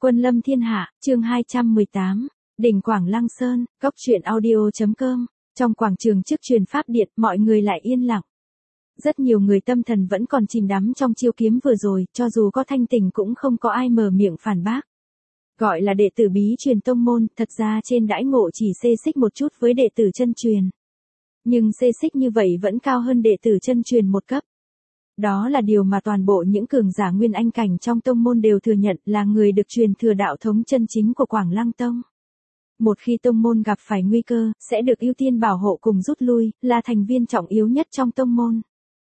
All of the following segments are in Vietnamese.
Quân lâm thiên hạ, chương 218, đỉnh Quảng Lăng Sơn, góc truyện audio.com. Trong quảng trường trước truyền pháp điện, mọi người lại yên lặng. Rất nhiều người tâm thần vẫn còn chìm đắm trong chiêu kiếm vừa rồi, cho dù có thanh tỉnh cũng không có ai mở miệng phản bác. Gọi là đệ tử bí truyền tông môn, thật ra trên đãi ngộ chỉ xê xích một chút với đệ tử chân truyền. Nhưng xê xích như vậy vẫn cao hơn đệ tử chân truyền một cấp. Đó là điều mà toàn bộ những cường giả nguyên anh cảnh trong tông môn đều thừa nhận là người được truyền thừa đạo thống chân chính của Quảng Lăng Tông. Một khi tông môn gặp phải nguy cơ, sẽ được ưu tiên bảo hộ cùng rút lui, là thành viên trọng yếu nhất trong tông môn.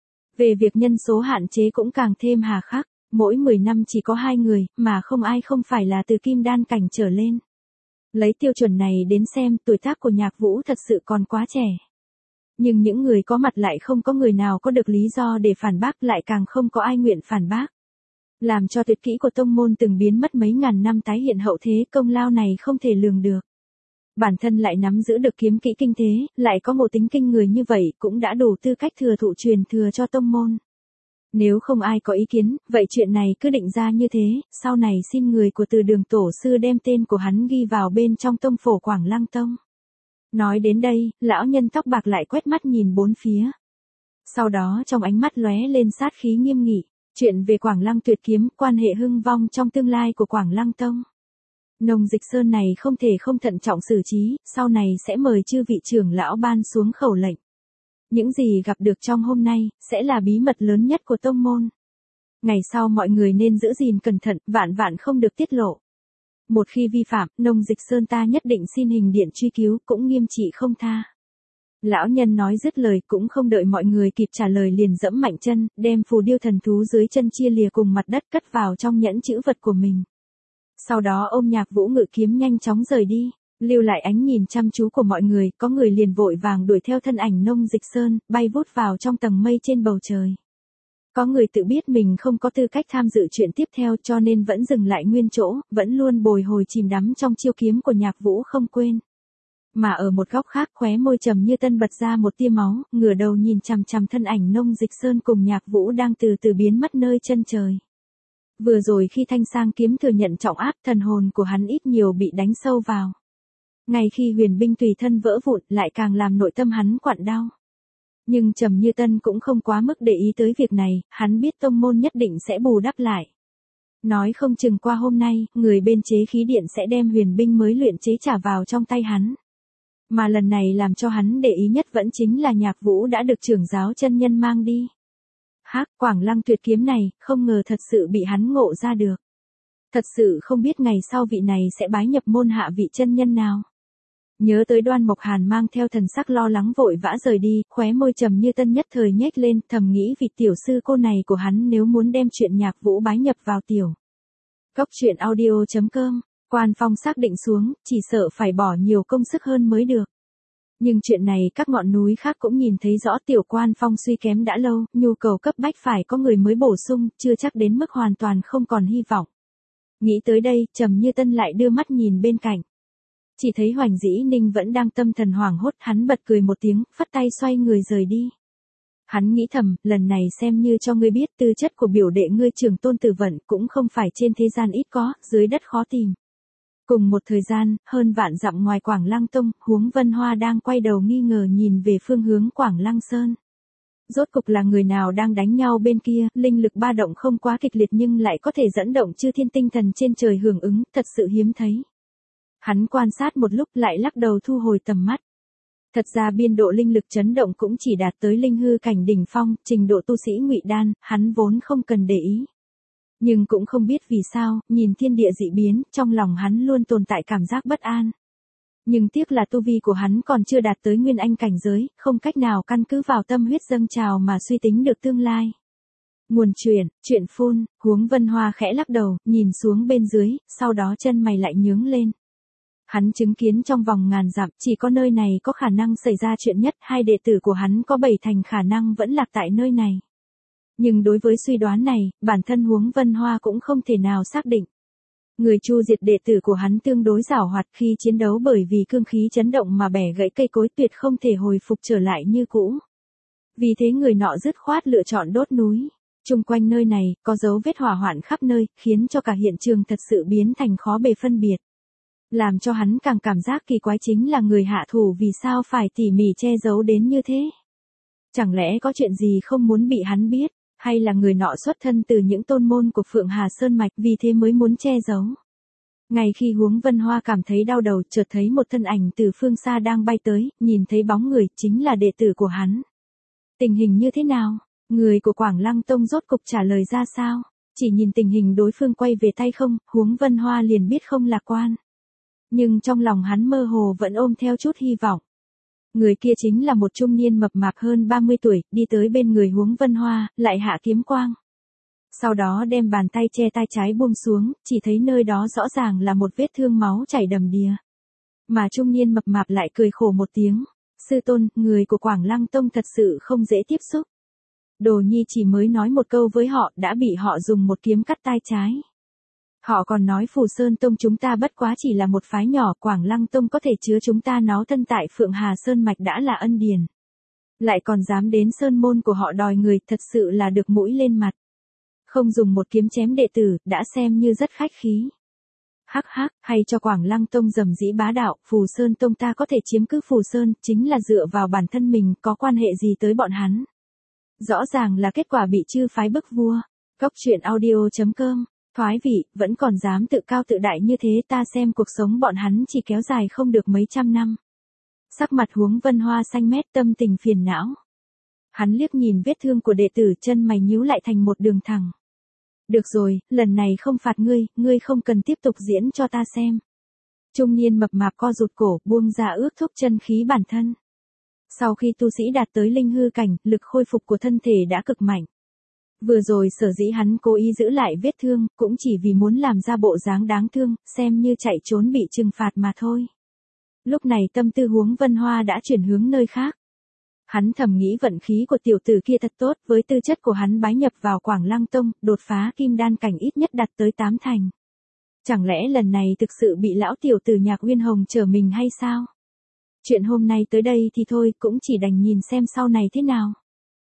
Về việc nhân số hạn chế cũng càng thêm hà khắc, mỗi 10 năm chỉ có 2 người, mà không ai không phải là từ kim đan cảnh trở lên. Lấy tiêu chuẩn này đến xem, tuổi tác của Nhạc Vũ thật sự còn quá trẻ. Nhưng những người có mặt lại không có người nào có được lý do để phản bác, lại càng không có ai nguyện phản bác. Làm cho tuyệt kỹ của tông môn từng biến mất mấy ngàn năm tái hiện hậu thế, công lao này không thể lường được. Bản thân lại nắm giữ được kiếm kỹ kinh thế, lại có ngộ tính kinh người như vậy, cũng đã đủ tư cách thừa thụ truyền thừa cho tông môn. Nếu không ai có ý kiến, vậy chuyện này cứ định ra như thế, sau này xin người của Từ Đường tổ sư đem tên của hắn ghi vào bên trong tông phổ Quảng Lăng Tông. Nói đến đây, lão nhân tóc bạc lại quét mắt nhìn bốn phía. Sau đó trong ánh mắt lóe lên sát khí nghiêm nghị, chuyện về Quảng Lăng tuyệt kiếm, quan hệ hưng vong trong tương lai của Quảng Lăng Tông. Nông Dịch Sơn này không thể không thận trọng xử trí, sau này sẽ mời chư vị trưởng lão ban xuống khẩu lệnh. Những gì gặp được trong hôm nay, sẽ là bí mật lớn nhất của tông môn. Ngày sau mọi người nên giữ gìn cẩn thận, vạn vạn không được tiết lộ. Một khi vi phạm, Nông Dịch Sơn ta nhất định xin hình điện truy cứu, cũng nghiêm trị không tha. Lão nhân nói dứt lời cũng không đợi mọi người kịp trả lời liền dẫm mạnh chân, đem phù điêu thần thú dưới chân chia lìa cùng mặt đất cất vào trong nhẫn chữ vật của mình. Sau đó ôm Nhạc Vũ ngự kiếm nhanh chóng rời đi, lưu lại ánh nhìn chăm chú của mọi người, có người liền vội vàng đuổi theo thân ảnh Nông Dịch Sơn, bay vút vào trong tầng mây trên bầu trời. Có người tự biết mình không có tư cách tham dự chuyện tiếp theo cho nên vẫn dừng lại nguyên chỗ, vẫn luôn bồi hồi chìm đắm trong chiêu kiếm của Nhạc Vũ không quên. Mà ở một góc khác, khóe môi Trầm Như Tân bật ra một tia máu, ngửa đầu nhìn chằm chằm thân ảnh Nông Dịch Sơn cùng Nhạc Vũ đang từ từ biến mất nơi chân trời. Vừa rồi khi thanh sang kiếm thừa nhận trọng áp, thần hồn của hắn ít nhiều bị đánh sâu vào. Ngay khi huyền binh tùy thân vỡ vụn, lại càng làm nội tâm hắn quặn đau. Nhưng Trầm Như Tân cũng không quá mức để ý tới việc này, hắn biết tông môn nhất định sẽ bù đắp lại. Nói không chừng qua hôm nay, người bên chế khí điện sẽ đem huyền binh mới luyện chế trả vào trong tay hắn. Mà lần này làm cho hắn để ý nhất vẫn chính là Nhạc Vũ đã được trưởng giáo chân nhân mang đi. Quảng Lăng tuyệt kiếm này, không ngờ thật sự bị hắn ngộ ra được. Thật sự không biết ngày sau vị này sẽ bái nhập môn hạ vị chân nhân nào. Nhớ tới Đoan Mộc Hàn mang theo thần sắc lo lắng vội vã rời đi, khóe môi Trầm Như Tân nhất thời nhếch lên, thầm nghĩ vị tiểu sư cô này của hắn nếu muốn đem chuyện Nhạc Vũ bái nhập vào tiểu. Góc truyện audio.com, Quan Phong xác định xuống, chỉ sợ phải bỏ nhiều công sức hơn mới được. Nhưng chuyện này các ngọn núi khác cũng nhìn thấy rõ, tiểu Quan Phong suy kém đã lâu, nhu cầu cấp bách phải có người mới bổ sung, chưa chắc đến mức hoàn toàn không còn hy vọng. Nghĩ tới đây, Trầm Như Tân lại đưa mắt nhìn bên cạnh. Chỉ thấy Hoành Dĩ Ninh vẫn đang tâm thần hoảng hốt, hắn bật cười một tiếng, phất tay xoay người rời đi. Hắn nghĩ thầm, lần này xem như cho ngươi biết tư chất của biểu đệ ngươi Trường Tôn Tử Vận cũng không phải trên thế gian ít có, dưới đất khó tìm. Cùng một thời gian, hơn vạn dặm ngoài Quảng Lăng Tông, Huống Vân Hoa đang quay đầu nghi ngờ nhìn về phương hướng Quảng Lăng Sơn. Rốt cục là người nào đang đánh nhau bên kia, linh lực ba động không quá kịch liệt nhưng lại có thể dẫn động chư thiên tinh thần trên trời hưởng ứng, thật sự hiếm thấy. Hắn quan sát một lúc lại lắc đầu thu hồi tầm mắt. Thật ra biên độ linh lực chấn động cũng chỉ đạt tới linh hư cảnh đỉnh phong, trình độ tu sĩ ngụy đan, hắn vốn không cần để ý. Nhưng cũng không biết vì sao, nhìn thiên địa dị biến, trong lòng hắn luôn tồn tại cảm giác bất an. Nhưng tiếc là tu vi của hắn còn chưa đạt tới nguyên anh cảnh giới, không cách nào căn cứ vào tâm huyết dâng trào mà suy tính được tương lai. Nguồn chuyện phun, Huống Vân Hoa khẽ lắc đầu, nhìn xuống bên dưới, sau đó chân mày lại nhướng lên. Hắn chứng kiến trong vòng ngàn dặm, chỉ có nơi này có khả năng xảy ra chuyện nhất, hai đệ tử của hắn có 7 thành khả năng vẫn lạc tại nơi này. Nhưng đối với suy đoán này, bản thân Huống Vân Hoa cũng không thể nào xác định. Người Chu diệt đệ tử của hắn tương đối giảo hoạt, khi chiến đấu bởi vì cương khí chấn động mà bẻ gãy cây cối, tuyệt không thể hồi phục trở lại như cũ. Vì thế người nọ dứt khoát lựa chọn đốt núi. Chung quanh nơi này, có dấu vết hỏa hoạn khắp nơi, khiến cho cả hiện trường thật sự biến thành khó bề phân biệt. Làm cho hắn càng cảm giác kỳ quái chính là người hạ thủ vì sao phải tỉ mỉ che giấu đến như thế. Chẳng lẽ có chuyện gì không muốn bị hắn biết, hay là người nọ xuất thân từ những tôn môn của Phượng Hà Sơn Mạch vì thế mới muốn che giấu. Ngay khi Huống Vân Hoa cảm thấy đau đầu, chợt thấy một thân ảnh từ phương xa đang bay tới, nhìn thấy bóng người chính là đệ tử của hắn. Tình hình như thế nào? Người của Quảng Lăng Tông rốt cục trả lời ra sao? Chỉ nhìn tình hình đối phương quay về tay không, Huống Vân Hoa liền biết không lạc quan. Nhưng trong lòng hắn mơ hồ vẫn ôm theo chút hy vọng. Người kia chính là một trung niên mập mạp hơn 30 tuổi, đi tới bên người Huống Vân Hoa, lại hạ kiếm quang. Sau đó đem bàn tay che tay trái buông xuống, chỉ thấy nơi đó rõ ràng là một vết thương máu chảy đầm đìa. Mà trung niên mập mạp lại cười khổ một tiếng. Sư tôn, người của Quảng Lăng Tông thật sự không dễ tiếp xúc. Đồ Nhi chỉ mới nói một câu với họ đã bị họ dùng một kiếm cắt tai trái. Họ còn nói Phù Sơn Tông chúng ta bất quá chỉ là một phái nhỏ, Quảng Lăng Tông có thể chứa chúng ta nó thân tại Phượng Hà Sơn Mạch đã là ân điển. Lại còn dám đến sơn môn của họ đòi người, thật sự là được mũi lên mặt. Không dùng một kiếm chém đệ tử, đã xem như rất khách khí. Hắc hắc, hay cho Quảng Lăng Tông dầm dĩ bá đạo, Phù Sơn Tông ta có thể chiếm cứ Phù Sơn, chính là dựa vào bản thân mình, có quan hệ gì tới bọn hắn. Rõ ràng là kết quả bị chư phái bức vua. Cóc truyện audio.com. Thoái vị, vẫn còn dám tự cao tự đại như thế, ta xem cuộc sống bọn hắn chỉ kéo dài không được mấy trăm năm. Sắc mặt Huống Vân Hoa xanh mét, tâm tình phiền não. Hắn liếc nhìn vết thương của đệ tử, chân mày nhíu lại thành một đường thẳng. Được rồi, lần này không phạt ngươi, ngươi không cần tiếp tục diễn cho ta xem. Trung niên mập mạp co rụt cổ, buông ra ước thúc chân khí bản thân. Sau khi tu sĩ đạt tới linh hư cảnh, lực khôi phục của thân thể đã cực mạnh. Vừa rồi sở dĩ hắn cố ý giữ lại vết thương, cũng chỉ vì muốn làm ra bộ dáng đáng thương, xem như chạy trốn bị trừng phạt mà thôi. Lúc này tâm tư Huống Vân Hoa đã chuyển hướng nơi khác. Hắn thầm nghĩ vận khí của tiểu tử kia thật tốt, với tư chất của hắn bái nhập vào Quảng Lăng Tông, đột phá kim đan cảnh ít nhất đạt tới 8 thành. Chẳng lẽ lần này thực sự bị lão tiểu tử Nhạc Uyên Hồng trở mình hay sao? Chuyện hôm nay tới đây thì thôi, cũng chỉ đành nhìn xem sau này thế nào.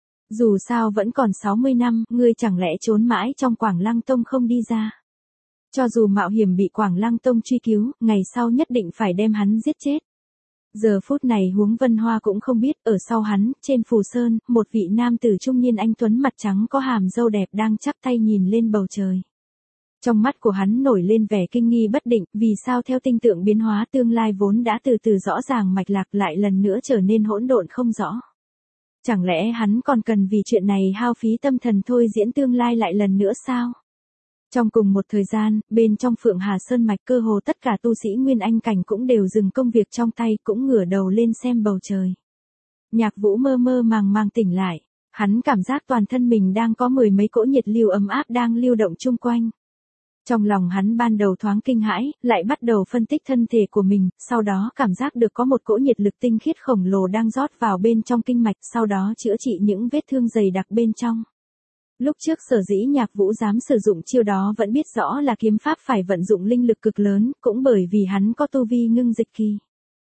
Dù sao vẫn còn 60 năm, ngươi chẳng lẽ trốn mãi trong Quảng Lăng Tông không đi ra. Cho dù mạo hiểm bị Quảng Lăng Tông truy cứu, ngày sau nhất định phải đem hắn giết chết. Giờ phút này Huống Vân Hoa cũng không biết, ở sau hắn, trên Phù Sơn, một vị nam tử trung niên anh tuấn mặt trắng có hàm râu đẹp đang chắp tay nhìn lên bầu trời. Trong mắt của hắn nổi lên vẻ kinh nghi bất định, vì sao theo tinh tượng biến hóa tương lai vốn đã từ từ rõ ràng mạch lạc lại lần nữa trở nên hỗn độn không rõ. Chẳng lẽ hắn còn cần vì chuyện này hao phí tâm thần thôi diễn tương lai lại lần nữa sao? Trong cùng một thời gian, bên trong Phượng Hà Sơn Mạch cơ hồ tất cả tu sĩ Nguyên Anh cảnh cũng đều dừng công việc trong tay, cũng ngửa đầu lên xem bầu trời. Nhạc Vũ mơ mơ màng màng tỉnh lại, hắn cảm giác toàn thân mình đang có mười mấy cỗ nhiệt lưu ấm áp đang lưu động chung quanh. Trong lòng hắn ban đầu thoáng kinh hãi, lại bắt đầu phân tích thân thể của mình, sau đó cảm giác được có một cỗ nhiệt lực tinh khiết khổng lồ đang rót vào bên trong kinh mạch, sau đó chữa trị những vết thương dày đặc bên trong. Lúc trước sở dĩ Nhạc Vũ dám sử dụng chiêu đó vẫn biết rõ là kiếm pháp phải vận dụng linh lực cực lớn, cũng bởi vì hắn có tu vi ngưng dịch kỳ.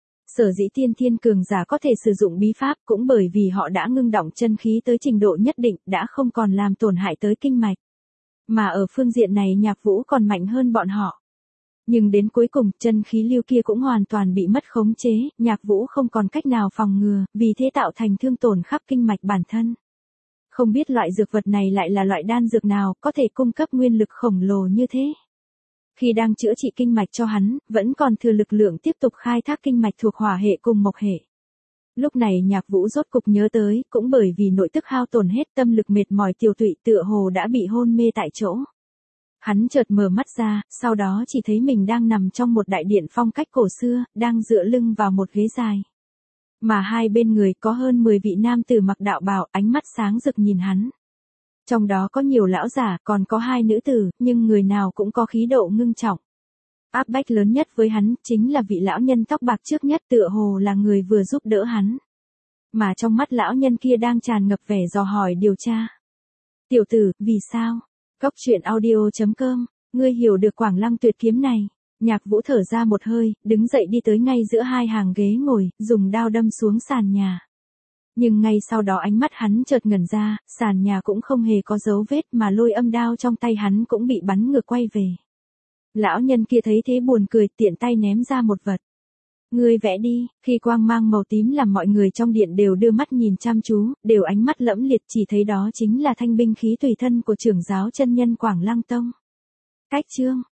Sở dĩ tiên thiên cường giả có thể sử dụng bí pháp cũng bởi vì họ đã ngưng đọng chân khí tới trình độ nhất định, đã không còn làm tổn hại tới kinh mạch. Mà ở phương diện này Nhạc Vũ còn mạnh hơn bọn họ. Nhưng đến cuối cùng, chân khí lưu kia cũng hoàn toàn bị mất khống chế, Nhạc Vũ không còn cách nào phòng ngừa, vì thế tạo thành thương tổn khắp kinh mạch bản thân. Không biết loại dược vật này lại là loại đan dược nào có thể cung cấp nguyên lực khổng lồ như thế. Khi đang chữa trị kinh mạch cho hắn, vẫn còn thừa lực lượng tiếp tục khai thác kinh mạch thuộc hỏa hệ cùng mộc hệ. Lúc này Nhạc Vũ rốt cục nhớ tới, cũng bởi vì nội tức hao tổn hết, tâm lực mệt mỏi tiêu tụy, tựa hồ đã bị hôn mê tại chỗ. Hắn chợt mở mắt ra, sau đó chỉ thấy mình đang nằm trong một đại điện phong cách cổ xưa, đang dựa lưng vào một ghế dài. Mà hai bên người có hơn 10 vị nam tử mặc đạo bào, ánh mắt sáng rực nhìn hắn. Trong đó có nhiều lão giả, còn có hai nữ tử, nhưng người nào cũng có khí độ ngưng trọng. Áp bách lớn nhất với hắn, chính là vị lão nhân tóc bạc trước nhất, tựa hồ là người vừa giúp đỡ hắn. Mà trong mắt lão nhân kia đang tràn ngập vẻ dò hỏi điều tra. Tiểu tử, vì sao? Cóc truyện audio.com, ngươi hiểu được Quảng Lăng tuyệt kiếm này. Nhạc Vũ thở ra một hơi, đứng dậy đi tới ngay giữa hai hàng ghế ngồi, dùng đao đâm xuống sàn nhà. Nhưng ngay sau đó ánh mắt hắn chợt ngẩn ra, sàn nhà cũng không hề có dấu vết mà lôi âm đao trong tay hắn cũng bị bắn ngược quay về. Lão nhân kia thấy thế buồn cười, tiện tay ném ra một vật. Ngươi vẽ đi. Khi quang mang màu tím làm mọi người trong điện đều đưa mắt nhìn chăm chú, đều ánh mắt lẫm liệt, chỉ thấy đó chính là thanh binh khí tùy thân của trưởng giáo chân nhân Quảng Lăng Tông. Cách chương